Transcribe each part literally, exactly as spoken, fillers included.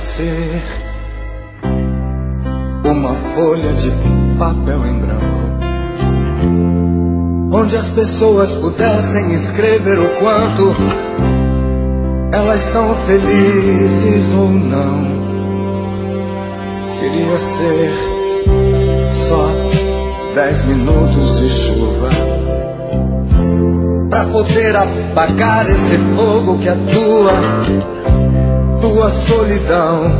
ser uma folha de papel em branco, onde as pessoas pudessem escrever o quanto elas são felizes ou não. Queria ser só dez minutos de chuva pra poder apagar esse fogo que atua tua solidão.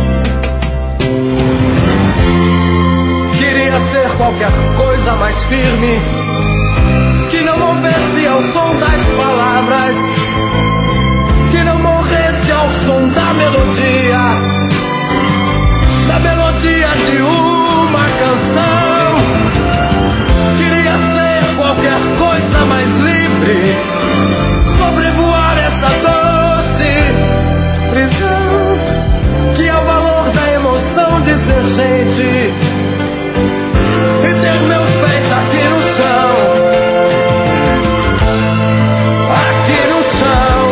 Queria ser qualquer coisa mais firme, que não movesse ao som das palavras, que não morresse ao som da melodia, da melodia de uma canção. Queria ser qualquer coisa mais livre, sobrevoar essa doce prisão, que é o valor da emoção de ser gente e ter meus pés aqui no chão, aqui no chão.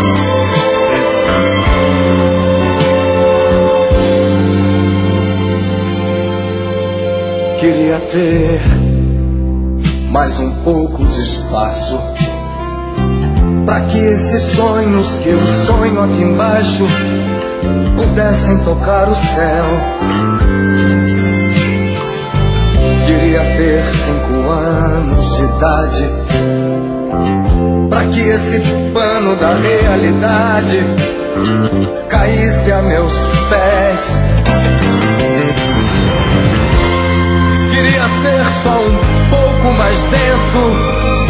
Queria ter mais um pouco de espaço para que esses sonhos que eu sonho aqui embaixo pudessem tocar o céu. Queria ter cinco anos de idade para que esse pano da realidade caísse a meus pés. Queria ser só um pouco mais denso